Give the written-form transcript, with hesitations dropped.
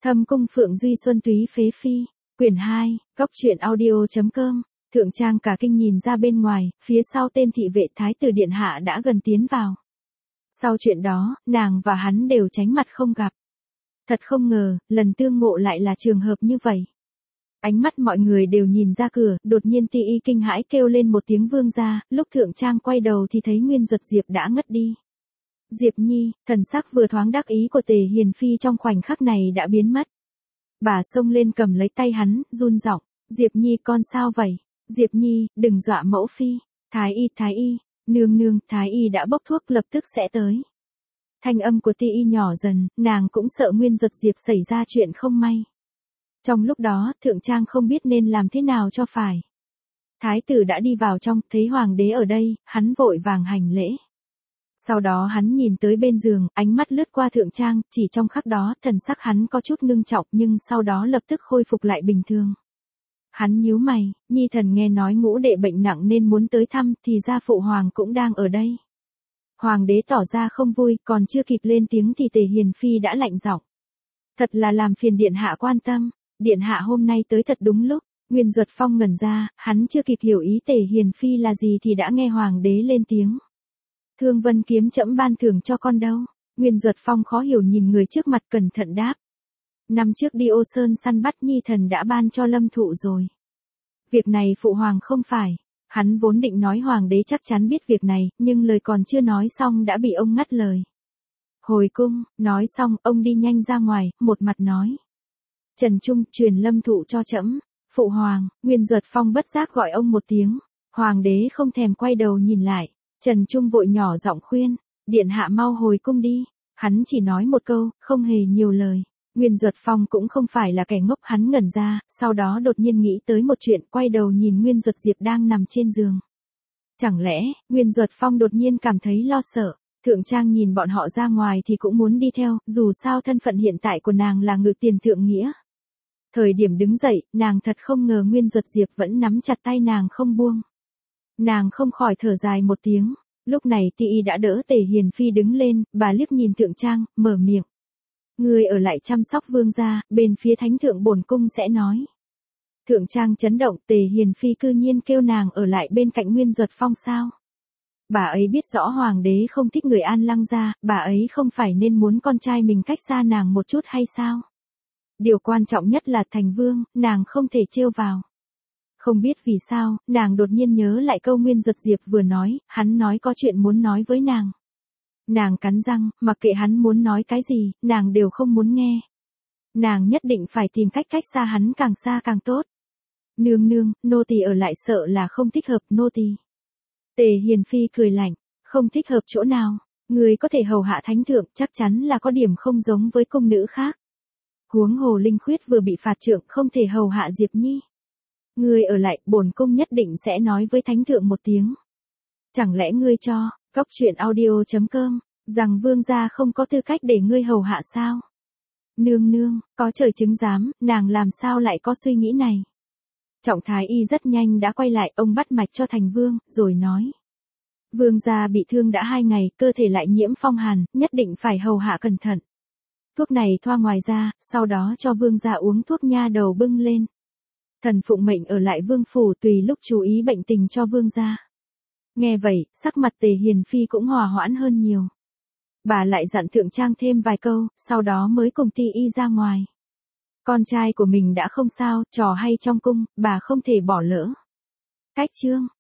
Thâm cung Phượng Duy Xuân Túy Phế Phi, quyển 2, góc truyện audio.com, thượng trang cả kinh nhìn ra bên ngoài, phía sau tên thị vệ thái tử điện hạ đã gần tiến vào. Sau chuyện đó, nàng và hắn đều tránh mặt không gặp. Thật không ngờ, lần tương ngộ lại là trường hợp như vậy. Ánh mắt mọi người đều nhìn ra cửa, đột nhiên Ti Y kinh hãi kêu lên một tiếng vương gia, lúc thượng trang quay đầu thì thấy Nguyên Duật Diệp đã ngất đi. Diệp Nhi, thần sắc vừa thoáng đắc ý của Tề Hiền Phi trong khoảnh khắc này đã biến mất. Bà xông lên cầm lấy tay hắn, run giọng, Diệp Nhi con sao vậy? Diệp Nhi, đừng dọa mẫu phi. Thái y, nương nương, Thái y đã bốc thuốc lập tức sẽ tới. Thanh âm của Ti Y nhỏ dần, nàng cũng sợ Nguyên Duật Diệp xảy ra chuyện không may. Trong lúc đó, thượng trang không biết nên làm thế nào cho phải. Thái tử đã đi vào trong, thấy hoàng đế ở đây, hắn vội vàng hành lễ. Sau đó hắn nhìn tới bên giường, ánh mắt lướt qua thượng trang, chỉ trong khắc đó, thần sắc hắn có chút ngưng trọng nhưng sau đó lập tức khôi phục lại bình thường. Hắn nhíu mày, Nhi thần nghe nói ngũ đệ bệnh nặng nên muốn tới thăm, thì ra phụ hoàng cũng đang ở đây. Hoàng đế tỏ ra không vui, còn chưa kịp lên tiếng thì Tề Hiền Phi đã lạnh giọng. Thật là làm phiền điện hạ quan tâm, điện hạ hôm nay tới thật đúng lúc. Nguyên Duật Phong ngẩn ra, hắn chưa kịp hiểu ý Tề Hiền Phi là gì thì đã nghe hoàng đế lên tiếng. Thương Vân kiếm trẫm ban thưởng cho con đâu? Nguyên Duật Phong khó hiểu nhìn người trước mặt cẩn thận đáp. Năm trước đi Ô Sơn săn bắt Nhi thần đã ban cho Lâm Thụ rồi. Việc này phụ hoàng không phải. Hắn vốn định nói hoàng đế chắc chắn biết việc này, nhưng lời còn chưa nói xong đã bị ông ngắt lời. Hồi cung, nói xong, ông đi nhanh ra ngoài, một mặt nói. Trần Trung, truyền Lâm Thụ cho trẫm. Phụ hoàng, Nguyên Duật Phong bất giác gọi ông một tiếng. Hoàng đế không thèm quay đầu nhìn lại. Trần Trung vội nhỏ giọng khuyên, điện hạ mau hồi cung đi. Hắn chỉ nói một câu, không hề nhiều lời. Nguyên Duật Phong cũng không phải là kẻ ngốc, hắn ngẩn ra, sau đó đột nhiên nghĩ tới một chuyện, quay đầu nhìn Nguyên Duật Diệp đang nằm trên giường. Chẳng lẽ, Nguyên Duật Phong đột nhiên cảm thấy lo sợ, thượng trang nhìn bọn họ ra ngoài thì cũng muốn đi theo, dù sao thân phận hiện tại của nàng là ngự tiền thượng nghĩa. Thời điểm đứng dậy, nàng thật không ngờ Nguyên Duật Diệp vẫn nắm chặt tay nàng không buông. Nàng không khỏi thở dài một tiếng, lúc này Ti Y đã đỡ Tề Hiền Phi đứng lên, bà liếc nhìn thượng trang, mở miệng. Người ở lại chăm sóc vương gia, bên phía thánh thượng bổn cung sẽ nói. Thượng trang chấn động, Tề Hiền Phi cư nhiên kêu nàng ở lại bên cạnh Nguyên Duật Phong sao? Bà ấy biết rõ hoàng đế không thích người An Lăng gia, bà ấy không phải nên muốn con trai mình cách xa nàng một chút hay sao? Điều quan trọng nhất là thành vương, nàng không thể trêu vào. Không biết vì sao, nàng đột nhiên nhớ lại câu Nguyên Duật Diệp vừa nói, hắn nói có chuyện muốn nói với nàng. Nàng cắn răng, mặc kệ hắn muốn nói cái gì, nàng đều không muốn nghe. Nàng nhất định phải tìm cách cách xa hắn càng xa càng tốt. Nương nương, nô tỳ ở lại sợ là không thích hợp nô tỳ. Tề Hiền Phi cười lạnh, không thích hợp chỗ nào, người có thể hầu hạ thánh thượng chắc chắn là có điểm không giống với công nữ khác. Huống hồ Linh Khuyết vừa bị phạt trượng không thể hầu hạ Diệp Nhi. Ngươi ở lại, bổn cung nhất định sẽ nói với thánh thượng một tiếng. Chẳng lẽ ngươi cho, góc truyện audio.com, rằng vương gia không có tư cách để ngươi hầu hạ sao? Nương nương, có trời chứng giám, nàng làm sao lại có suy nghĩ này? Trọng Thái Y rất nhanh đã quay lại, ông bắt mạch cho thành vương, rồi nói. Vương gia bị thương đã 2 ngày, cơ thể lại nhiễm phong hàn, nhất định phải hầu hạ cẩn thận. Thuốc này thoa ngoài ra, sau đó cho vương gia uống thuốc nha đầu bưng lên. Thần phụng mệnh ở lại vương phủ tùy lúc chú ý bệnh tình cho vương gia. Nghe vậy, sắc mặt Tề Hiền Phi cũng hòa hoãn hơn nhiều. Bà lại dặn thượng trang thêm vài câu, sau đó mới cùng Ti Y ra ngoài. Con trai của mình đã không sao, trò hay trong cung, bà không thể bỏ lỡ. Cách chương